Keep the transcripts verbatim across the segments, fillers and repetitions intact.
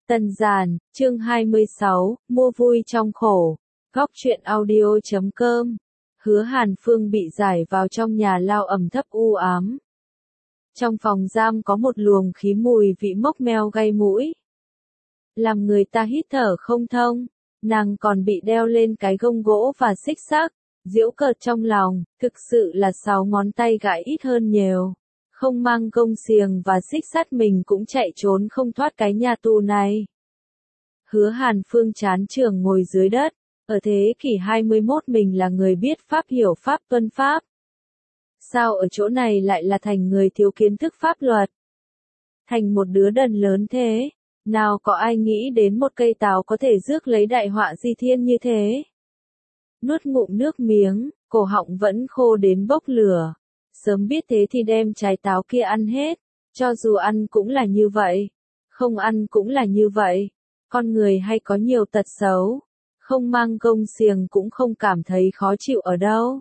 Tân Giản, chương hai mươi sáu, mua vui trong khổ. Góc truyện audio chấm com. Hứa Hàn Phương bị giải vào trong nhà lao ẩm thấp u ám. Trong phòng giam có một luồng khí mùi vị mốc meo gây mũi, làm người ta hít thở không thông. Nàng còn bị đeo lên cái gông gỗ và xích sắt, giễu cợt trong lòng, thực sự là sáu ngón tay gãi ít hơn nhiều. Không mang gông xiềng và xích sắt mình cũng chạy trốn không thoát cái nhà tù này. Hứa Hàn Phương chán chường ngồi dưới đất, ở thế kỷ hai mươi mốt mình là người biết pháp hiểu pháp tuân pháp. Sao ở chỗ này lại là thành người thiếu kiến thức pháp luật? Thành một đứa đần lớn thế, nào có ai nghĩ đến một cây táo có thể rước lấy đại họa di thiên như thế? Nuốt ngụm nước miếng, cổ họng vẫn khô đến bốc lửa. Sớm biết thế thì đem trái táo kia ăn hết, cho dù ăn cũng là như vậy, không ăn cũng là như vậy. Con người hay có nhiều tật xấu, không mang gông xiềng cũng không cảm thấy khó chịu ở đâu.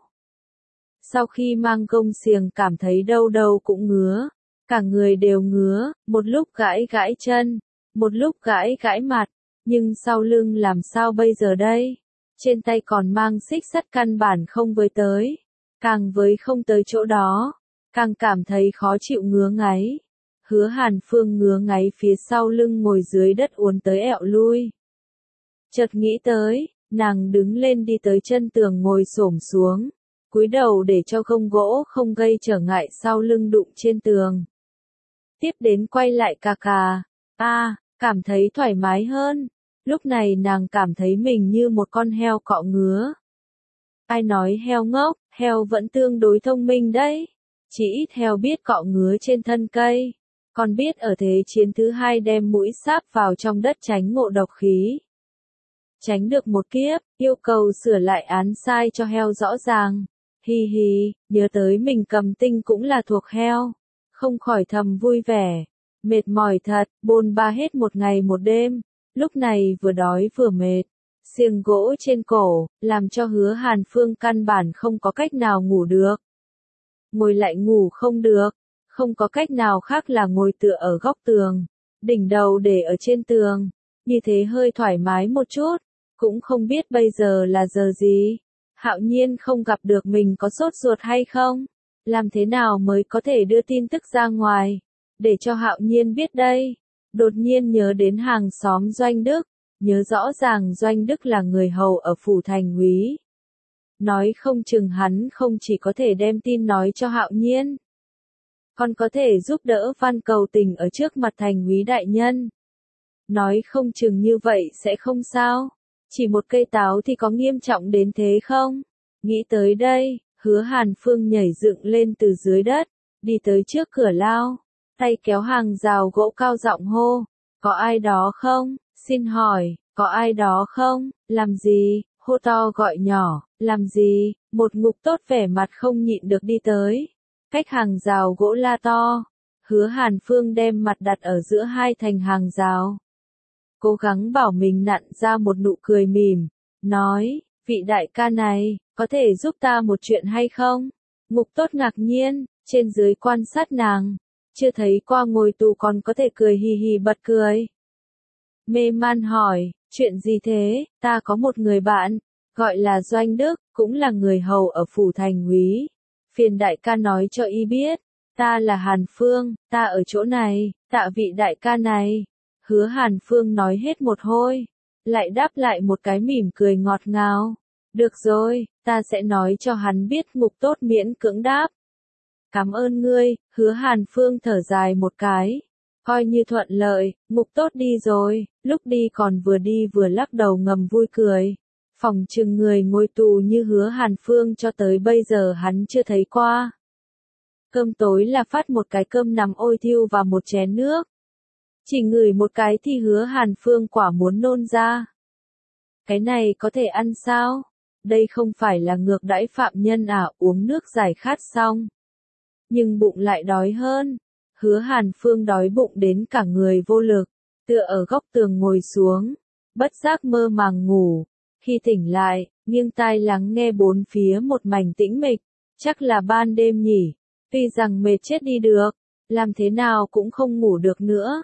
Sau khi mang gông xiềng cảm thấy đâu đâu cũng ngứa, cả người đều ngứa, một lúc gãi gãi chân, một lúc gãi gãi mặt, nhưng sau lưng làm sao bây giờ đây? Trên tay còn mang xích sắt căn bản không với tới. Càng với không tới chỗ đó, càng cảm thấy khó chịu ngứa ngáy. Hứa Hàn Phương ngứa ngáy phía sau lưng ngồi dưới đất uốn tới ẹo lui. Chợt nghĩ tới, nàng đứng lên đi tới chân tường ngồi xổm xuống, cúi đầu để cho gông gỗ không gây trở ngại sau lưng đụng trên tường. Tiếp đến quay lại cà cà, a, cảm thấy thoải mái hơn. Lúc này nàng cảm thấy mình như một con heo cọ ngứa. Ai nói heo ngốc, heo vẫn tương đối thông minh đấy. Chỉ ít heo biết cọ ngứa trên thân cây, còn biết ở thế chiến thứ hai đem mũi sáp vào trong đất tránh ngộ độc khí. Tránh được một kiếp, yêu cầu sửa lại án sai cho heo rõ ràng. Hi hi, nhớ tới mình cầm tinh cũng là thuộc heo. Không khỏi thầm vui vẻ. Mệt mỏi thật, bôn ba hết một ngày một đêm. Lúc này vừa đói vừa mệt. Xiềng gỗ trên cổ, làm cho Hứa Hàn Phương căn bản không có cách nào ngủ được. Ngồi lại ngủ không được, không có cách nào khác là ngồi tựa ở góc tường, đỉnh đầu để ở trên tường, như thế hơi thoải mái một chút, cũng không biết bây giờ là giờ gì. Hạo Nhiên không gặp được mình có sốt ruột hay không? Làm thế nào mới có thể đưa tin tức ra ngoài, để cho Hạo Nhiên biết đây? Đột nhiên nhớ đến hàng xóm Doanh Đức. Nhớ rõ ràng Doanh Đức là người hầu ở phủ thành úy. Nói không chừng hắn không chỉ có thể đem tin nói cho Hạo Nhiên, còn có thể giúp đỡ van cầu tình ở trước mặt thành úy đại nhân. Nói không chừng như vậy sẽ không sao. Chỉ một cây táo thì có nghiêm trọng đến thế không? Nghĩ tới đây, Hứa Hàn Phương nhảy dựng lên từ dưới đất, đi tới trước cửa lao, tay kéo hàng rào gỗ cao giọng hô, có ai đó không? Xin hỏi, có ai đó không? Làm gì? Hô to gọi nhỏ, làm gì? Một ngục tốt vẻ mặt không nhịn được đi tới. Cách hàng rào gỗ la to. Hứa Hàn Phương đem mặt đặt ở giữa hai thành hàng rào. Cố gắng bảo mình nặn ra một nụ cười mỉm. Nói, vị đại ca này, có thể giúp ta một chuyện hay không? Ngục tốt ngạc nhiên, trên dưới quan sát nàng. Chưa thấy qua ngồi tù còn có thể cười hì hì bật cười. Mê man hỏi, chuyện gì thế? Ta có một người bạn, gọi là Doanh Đức, cũng là người hầu ở phủ thành úy. Phiền đại ca nói cho y biết, ta là Hàn Phương, ta ở chỗ này, tạ vị đại ca này. Hứa Hàn Phương nói hết một hồi, lại đáp lại một cái mỉm cười ngọt ngào. Được rồi, ta sẽ nói cho hắn biết. Ngục tốt miễn cưỡng đáp. Cảm ơn ngươi. Hứa Hàn Phương thở dài một cái. Coi như thuận lợi, ngục tốt đi rồi, lúc đi còn vừa đi vừa lắc đầu ngầm vui cười. Phòng chừng người ngồi tù như Hứa Hàn Phương cho tới bây giờ hắn chưa thấy qua. Cơm tối là phát một cái cơm nằm ôi thiêu và một chén nước. Chỉ ngửi một cái thì Hứa Hàn Phương quả muốn nôn ra. Cái này có thể ăn sao? Đây không phải là ngược đãi phạm nhân à, uống nước giải khát xong. Nhưng bụng lại đói hơn. Hứa Hàn Phương đói bụng đến cả người vô lực, tựa ở góc tường ngồi xuống, bất giác mơ màng ngủ. Khi tỉnh lại, nghiêng tai lắng nghe bốn phía một mảnh tĩnh mịch, chắc là ban đêm nhỉ. Tuy rằng mệt chết đi được, làm thế nào cũng không ngủ được nữa.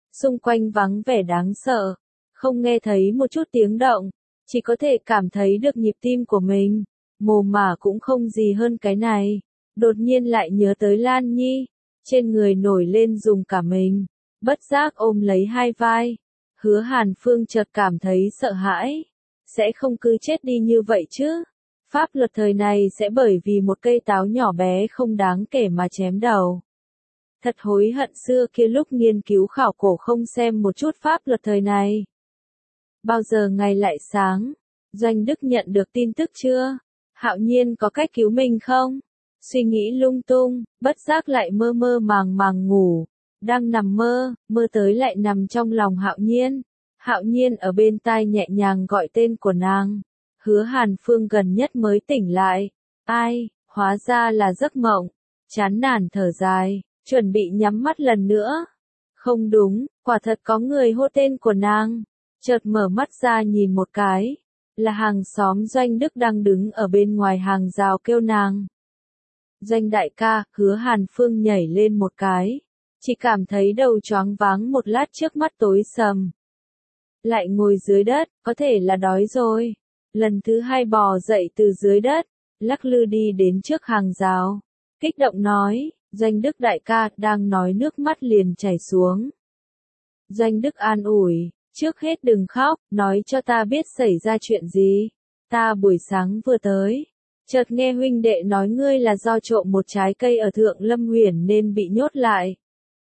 xung quanh vắng vẻ đáng sợ, không nghe thấy một chút tiếng động, chỉ có thể cảm thấy được nhịp tim của mình, mồ mả cũng không gì hơn cái này. Đột nhiên lại nhớ tới Lan Nhi, trên người nổi lên dùng cả mình, bất giác ôm lấy hai vai. Hứa Hàn Phương chợt cảm thấy sợ hãi, sẽ không cứ chết đi như vậy chứ. Pháp luật thời này sẽ bởi vì một cây táo nhỏ bé không đáng kể mà chém đầu. Thật hối hận xưa kia lúc nghiên cứu khảo cổ không xem một chút pháp luật thời này. Bao giờ ngày lại sáng, Doanh Đức nhận được tin tức chưa? Hạo Nhiên có cách cứu mình không? Suy nghĩ lung tung, bất giác lại mơ mơ màng màng ngủ. Đang nằm mơ, mơ tới lại nằm trong lòng Hạo Nhiên. Hạo Nhiên ở bên tai nhẹ nhàng gọi tên của nàng. Hứa Hàn Phương gần nhất mới tỉnh lại. Ai, hóa ra là giấc mộng. Chán nản thở dài, chuẩn bị nhắm mắt lần nữa. Không đúng, quả thật có người hô tên của nàng. Chợt mở mắt ra nhìn một cái. Là hàng xóm Doanh Đức đang đứng ở bên ngoài hàng rào kêu nàng. Doanh đại ca, Hứa Hàn Phương nhảy lên một cái. Chỉ cảm thấy đầu choáng váng một lát trước mắt tối sầm. Lại ngồi dưới đất, có thể là đói rồi. Lần thứ hai bò dậy từ dưới đất, lắc lư đi đến trước hàng rào. Kích động nói, Doanh Đức đại ca, đang nói nước mắt liền chảy xuống. Doanh Đức an ủi, trước hết đừng khóc, nói cho ta biết xảy ra chuyện gì. Ta buổi sáng vừa tới, chợt nghe huynh đệ nói ngươi là do trộm một trái cây ở Thượng Lâm Huyền nên bị nhốt lại.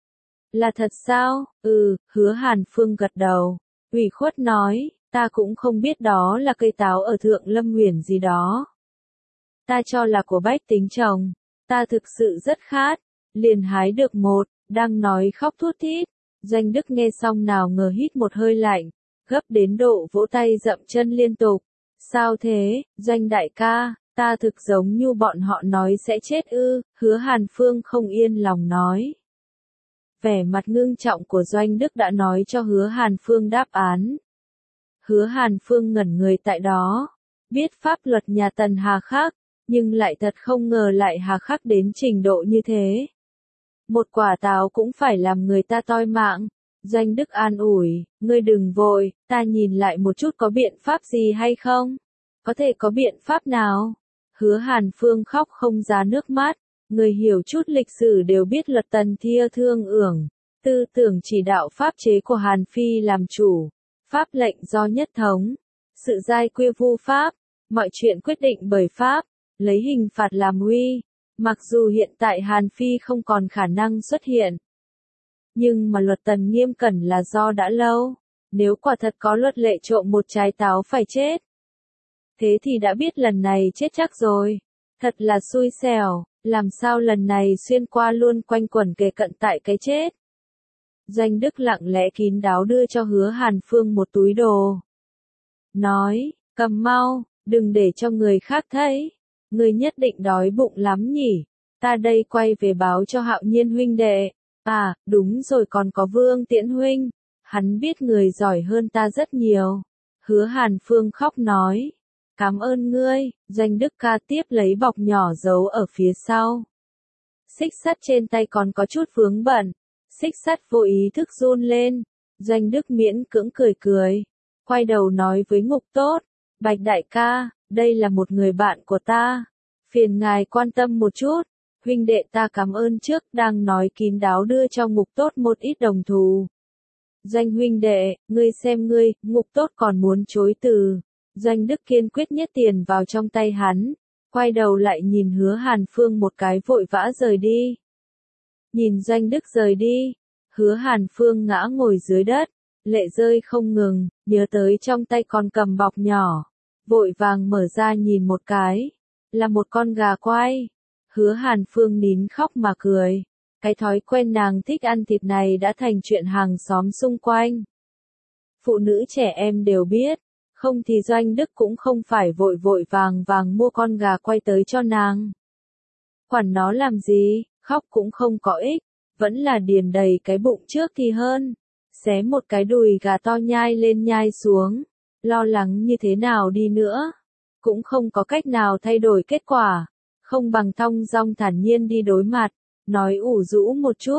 Là thật sao? Ừ, Hứa Hàn Phương gật đầu. Ủy khuất nói, ta cũng không biết đó là cây táo ở Thượng Lâm Huyền gì đó. Ta cho là của bách tính trồng. Ta thực sự rất khát. Liền hái được một, đang nói khóc thút thít. Doanh Đức nghe xong nào ngờ hít một hơi lạnh, gấp đến độ vỗ tay dậm chân liên tục. Sao thế, Doanh đại ca, ta thực giống như bọn họ nói sẽ chết ư? Hứa Hàn Phương không yên lòng nói. Vẻ mặt ngưng trọng của Doanh Đức đã nói cho Hứa Hàn Phương đáp án. Hứa Hàn Phương ngẩn người tại đó, biết pháp luật nhà Tần hà khắc, nhưng lại thật không ngờ lại hà khắc đến trình độ như thế. Một quả táo cũng phải làm người ta toi mạng. Doanh Đức an ủi, ngươi đừng vội, ta nhìn lại một chút có biện pháp gì hay không? Có thể có biện pháp nào? Hứa Hàn Phương khóc không ra nước mắt. Người hiểu chút lịch sử đều biết luật Tần Thia Thương ưởng, tư tưởng chỉ đạo pháp chế của Hàn Phi làm chủ, pháp lệnh do nhất thống, sự giai quy vu pháp, mọi chuyện quyết định bởi pháp, lấy hình phạt làm uy. Mặc dù hiện tại Hàn Phi không còn khả năng xuất hiện, nhưng mà luật Tần nghiêm cẩn là do đã lâu, nếu quả thật có luật lệ trộm một trái táo phải chết. Thế thì đã biết lần này chết chắc rồi, thật là xui xẻo. Làm sao lần này xuyên qua luôn quanh quẩn kề cận tại cái chết. Doanh Đức lặng lẽ kín đáo đưa cho Hứa Hàn Phương một túi đồ. Nói, cầm mau, đừng để cho người khác thấy. Người nhất định đói bụng lắm nhỉ. Ta đây quay về báo cho Hạo Nhiên huynh đệ. À, đúng rồi còn có Vương Tiễn huynh. Hắn biết người giỏi hơn ta rất nhiều. Hứa Hàn Phương khóc nói. Cảm ơn ngươi, Doanh Đức ca tiếp lấy bọc nhỏ giấu ở phía sau. Xích sắt trên tay còn có chút vướng bẩn. Xích sắt vô ý thức run lên. Doanh Đức miễn cưỡng cười cười. Quay đầu nói với Ngục Tốt. Bạch đại ca, đây là một người bạn của ta. Phiền ngài quan tâm một chút. Huynh đệ ta cảm ơn trước đang nói kín đáo đưa cho Ngục Tốt một ít đồng thù. Doanh huynh đệ, ngươi xem ngươi, Ngục Tốt còn muốn chối từ. Doanh Đức kiên quyết nhét tiền vào trong tay hắn, quay đầu lại nhìn Hứa Hàn Phương một cái vội vã rời đi. Nhìn Doanh Đức rời đi, Hứa Hàn Phương ngã ngồi dưới đất, lệ rơi không ngừng, nhớ tới trong tay còn cầm bọc nhỏ, vội vàng mở ra nhìn một cái, là một con gà quay. Hứa Hàn Phương nín khóc mà cười, cái thói quen nàng thích ăn thịt này đã thành chuyện hàng xóm xung quanh. Phụ nữ trẻ em đều biết. Không thì Doanh Đức cũng không phải vội vội vàng vàng mua con gà quay tới cho nàng. Quản nó làm gì, khóc cũng không có ích, vẫn là điền đầy cái bụng trước thì hơn. Xé một cái đùi gà to nhai lên nhai xuống, lo lắng như thế nào đi nữa, cũng không có cách nào thay đổi kết quả, không bằng thong dong thản nhiên đi đối mặt, nói ủ rũ một chút,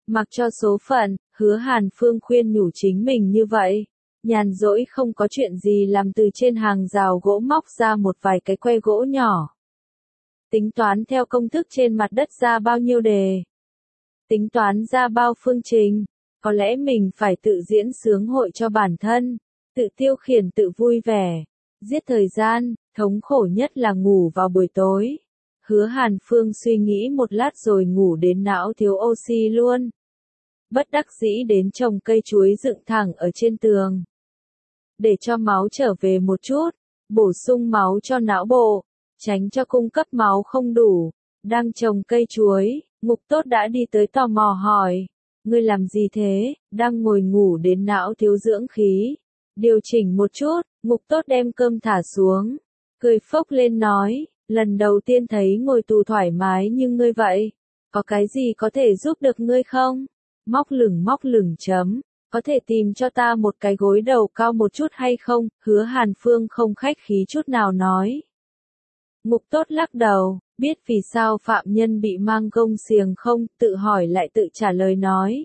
Mặc cho số phận, Hứa Hàn Phương khuyên nhủ chính mình như vậy. Nhàn rỗi không có chuyện gì làm từ trên hàng rào gỗ móc ra một vài cái que gỗ nhỏ. Tính toán theo công thức trên mặt đất ra bao nhiêu đề. Tính toán ra bao phương trình. Có lẽ mình phải tự diễn sướng hội cho bản thân. Tự tiêu khiển tự vui vẻ. Giết thời gian, thống khổ nhất là ngủ vào buổi tối. Hứa Hàn Phương suy nghĩ một lát rồi ngủ đến não thiếu oxy luôn. Bất đắc dĩ đến trồng cây chuối dựng thẳng ở trên tường. Để cho máu trở về một chút, bổ sung máu cho não bộ, tránh cho cung cấp máu không đủ. Đang trồng cây chuối, Ngục Tốt đã đi tới tò mò hỏi. Ngươi làm gì thế? Đang ngồi ngủ đến não thiếu dưỡng khí. Điều chỉnh một chút, Ngục Tốt đem cơm thả xuống. Cười phốc lên nói, lần đầu tiên thấy ngồi tù thoải mái như ngươi vậy. Có cái gì có thể giúp được ngươi không? Móc lửng móc lửng chấm. Có thể tìm cho ta một cái gối đầu cao một chút hay không? Hứa Hàn Phương không khách khí chút nào nói. Ngục Tốt lắc đầu, biết vì sao phạm nhân bị mang gông xiềng không, tự hỏi lại tự trả lời nói.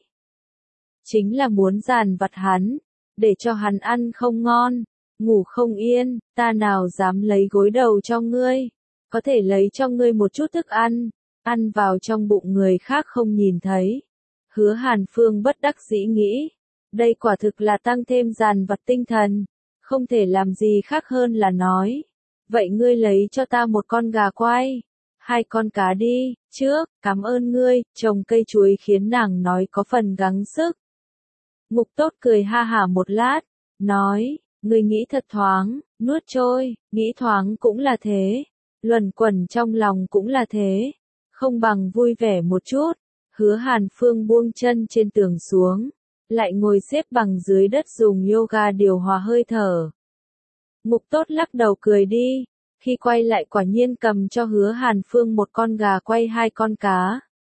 Chính là muốn dàn vặt hắn, để cho hắn ăn không ngon, ngủ không yên, ta nào dám lấy gối đầu cho ngươi, có thể lấy cho ngươi một chút thức ăn, ăn vào trong bụng người khác không nhìn thấy. Hứa Hàn Phương bất đắc dĩ nghĩ, đây quả thực là tăng thêm dàn vặt tinh thần, không thể làm gì khác hơn là nói. Vậy ngươi lấy cho ta một con gà quay, hai con cá đi, trước, cảm ơn ngươi, trồng cây chuối khiến nàng nói có phần gắng sức. Ngục Tốt cười ha hả một lát, nói, ngươi nghĩ thật thoáng, nuốt trôi, nghĩ thoáng cũng là thế, luẩn quẩn trong lòng cũng là thế, không bằng vui vẻ một chút. Hứa Hàn Phương buông chân trên tường xuống, lại ngồi xếp bằng dưới đất dùng yoga điều hòa hơi thở. Ngục Tốt lắc đầu cười đi, khi quay lại quả nhiên cầm cho Hứa Hàn Phương một con gà quay hai con cá.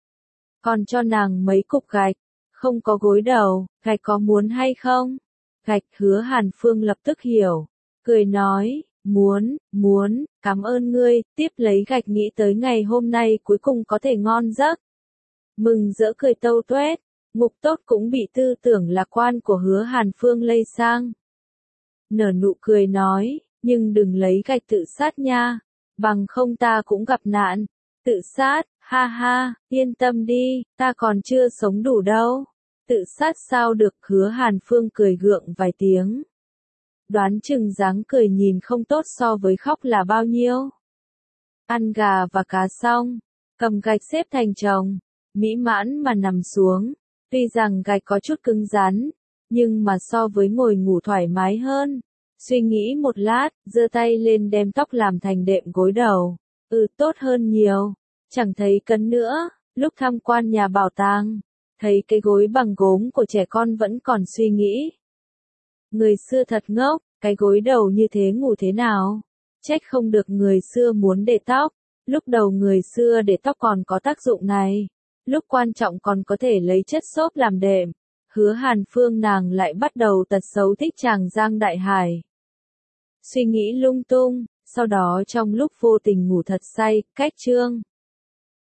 Còn cho nàng mấy cục gạch, không có gối đầu, gạch có muốn hay không? Gạch. Hứa Hàn Phương lập tức hiểu, cười nói, muốn, muốn, cảm ơn ngươi, tiếp lấy gạch nghĩ tới ngày hôm nay cuối cùng có thể ngon giấc. Mừng rỡ cười tâu tuét, Ngục Tốt cũng bị tư tưởng lạc quan của Hứa Hàn Phương lây sang. Nở nụ cười nói, nhưng đừng lấy gạch tự sát nha, bằng không ta cũng gặp nạn. Tự sát, ha ha, yên tâm đi, ta còn chưa sống đủ đâu. Tự sát sao được? Hứa Hàn Phương cười gượng vài tiếng. Đoán chừng dáng cười nhìn không tốt so với khóc là bao nhiêu. Ăn gà và cá xong, cầm gạch xếp thành chồng, mỹ mãn mà nằm xuống. Tuy rằng gạch có chút cứng rắn, nhưng mà so với ngồi ngủ thoải mái hơn. Suy nghĩ một lát, giơ tay lên đem tóc làm thành đệm gối đầu. Ừ, tốt hơn nhiều. Chẳng thấy cấn nữa. Lúc tham quan nhà bảo tàng, thấy cái gối bằng gốm của trẻ con vẫn còn suy nghĩ. Người xưa thật ngốc, cái gối đầu như thế ngủ thế nào? Trách không được người xưa muốn để tóc. Lúc đầu người xưa để tóc còn có tác dụng này. Lúc quan trọng còn có thể lấy chất xốp làm đệm. Hứa Hàn Phương nàng lại bắt đầu tật xấu thích chàng Giang Đại Hải. Suy nghĩ lung tung, sau đó trong lúc vô tình ngủ thật say, cách chương.